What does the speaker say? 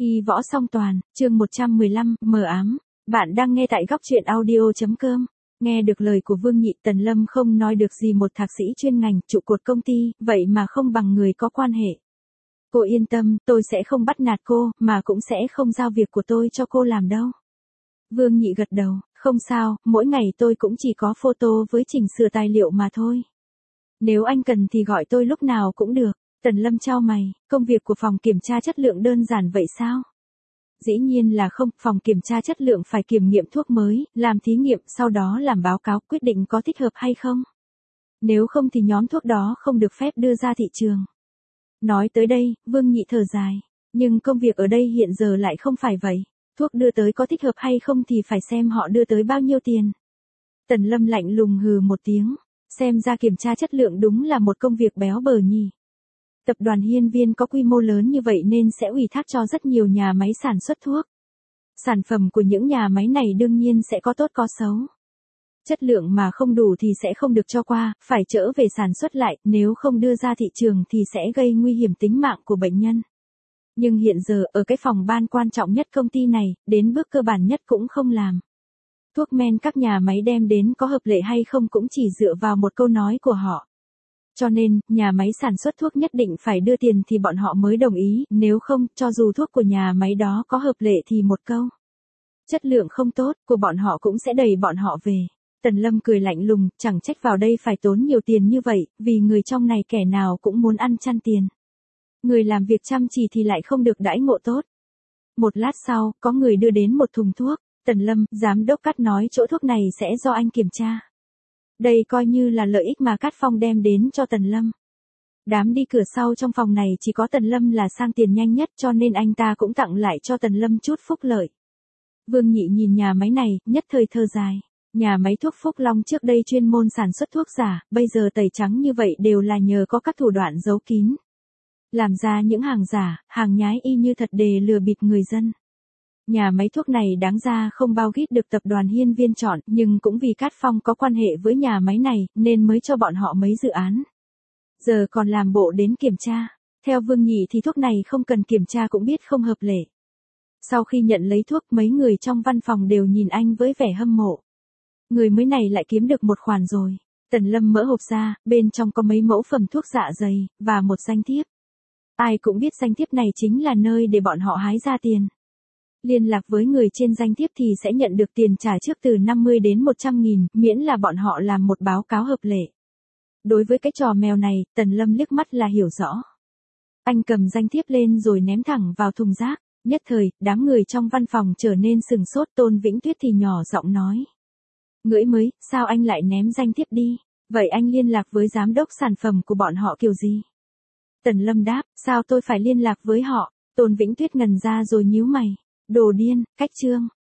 Y võ song toàn, chương 115, mờ ám. Bạn đang nghe tại góc truyện audio.com. Nghe được lời của Vương Nhị, Tần Lâm không nói được gì, một thạc sĩ chuyên ngành, trụ cột công ty, vậy mà không bằng người có quan hệ. Cô yên tâm, tôi sẽ không bắt nạt cô, mà cũng sẽ không giao việc của tôi cho cô làm đâu. Vương Nhị gật đầu, không sao, mỗi ngày tôi cũng chỉ có photo với chỉnh sửa tài liệu mà thôi. Nếu anh cần thì gọi tôi lúc nào cũng được. Tần Lâm chau mày, công việc của phòng kiểm tra chất lượng đơn giản vậy sao? Dĩ nhiên là không, phòng kiểm tra chất lượng phải kiểm nghiệm thuốc mới, làm thí nghiệm, sau đó làm báo cáo quyết định có thích hợp hay không. Nếu không thì nhóm thuốc đó không được phép đưa ra thị trường. Nói tới đây, Vương Nhị thở dài, nhưng công việc ở đây hiện giờ lại không phải vậy. Thuốc đưa tới có thích hợp hay không thì phải xem họ đưa tới bao nhiêu tiền. Tần Lâm lạnh lùng hừ một tiếng, xem ra kiểm tra chất lượng đúng là một công việc béo bở nhỉ. Tập đoàn Hiên Viên có quy mô lớn như vậy nên sẽ ủy thác cho rất nhiều nhà máy sản xuất thuốc. Sản phẩm của những nhà máy này đương nhiên sẽ có tốt có xấu. Chất lượng mà không đủ thì sẽ không được cho qua, phải trở về sản xuất lại, nếu không đưa ra thị trường thì sẽ gây nguy hiểm tính mạng của bệnh nhân. Nhưng hiện giờ ở cái phòng ban quan trọng nhất công ty này, đến bước cơ bản nhất cũng không làm. Thuốc men các nhà máy đem đến có hợp lệ hay không cũng chỉ dựa vào một câu nói của họ. Cho nên, nhà máy sản xuất thuốc nhất định phải đưa tiền thì bọn họ mới đồng ý, nếu không, cho dù thuốc của nhà máy đó có hợp lệ thì một câu. Chất lượng không tốt, của bọn họ cũng sẽ đẩy bọn họ về. Tần Lâm cười lạnh lùng, chẳng trách vào đây phải tốn nhiều tiền như vậy, vì người trong này kẻ nào cũng muốn ăn chăn tiền. Người làm việc chăm chỉ thì lại không được đãi ngộ tốt. Một lát sau, có người đưa đến một thùng thuốc. Tần Lâm, giám đốc Cát nói chỗ thuốc này sẽ do anh kiểm tra. Đây coi như là lợi ích mà Cát Phong đem đến cho Tần Lâm. Đám đi cửa sau trong phòng này chỉ có Tần Lâm là sang tiền nhanh nhất, cho nên anh ta cũng tặng lại cho Tần Lâm chút phúc lợi. Vương Nhị nhìn nhà máy này, nhất thời thở dài. Nhà máy thuốc Phúc Long trước đây chuyên môn sản xuất thuốc giả, bây giờ tẩy trắng như vậy đều là nhờ có các thủ đoạn giấu kín. Làm ra những hàng giả, hàng nhái y như thật để lừa bịp người dân. Nhà máy thuốc này đáng ra không bao gít được tập đoàn Hiên Viên chọn, nhưng cũng vì Cát Phong có quan hệ với nhà máy này, nên mới cho bọn họ mấy dự án. Giờ còn làm bộ đến kiểm tra. Theo Vương Nhị thì thuốc này không cần kiểm tra cũng biết không hợp lệ. Sau khi nhận lấy thuốc, mấy người trong văn phòng đều nhìn anh với vẻ hâm mộ. Người mới này lại kiếm được một khoản rồi. Tần Lâm mở hộp ra, bên trong có mấy mẫu phẩm thuốc dạ dày, và một danh thiếp. Ai cũng biết danh thiếp này chính là nơi để bọn họ hái ra tiền. Liên lạc với người trên danh thiếp thì sẽ nhận được tiền trả trước từ 50 đến 100 nghìn, miễn là bọn họ làm một báo cáo hợp lệ. Đối với cái trò mèo này, Tần Lâm liếc mắt là hiểu rõ. Anh cầm danh thiếp lên rồi ném thẳng vào thùng rác. Nhất thời, đám người trong văn phòng trở nên sừng sốt. Tôn Vĩnh Tuyết thì nhỏ giọng nói. Ngưỡi mới, sao anh lại ném danh thiếp đi? Vậy anh liên lạc với giám đốc sản phẩm của bọn họ kiểu gì? Tần Lâm đáp, sao tôi phải liên lạc với họ? Tôn Vĩnh Tuyết ngần ra rồi nhíu mày. Đồ điên, cách chương.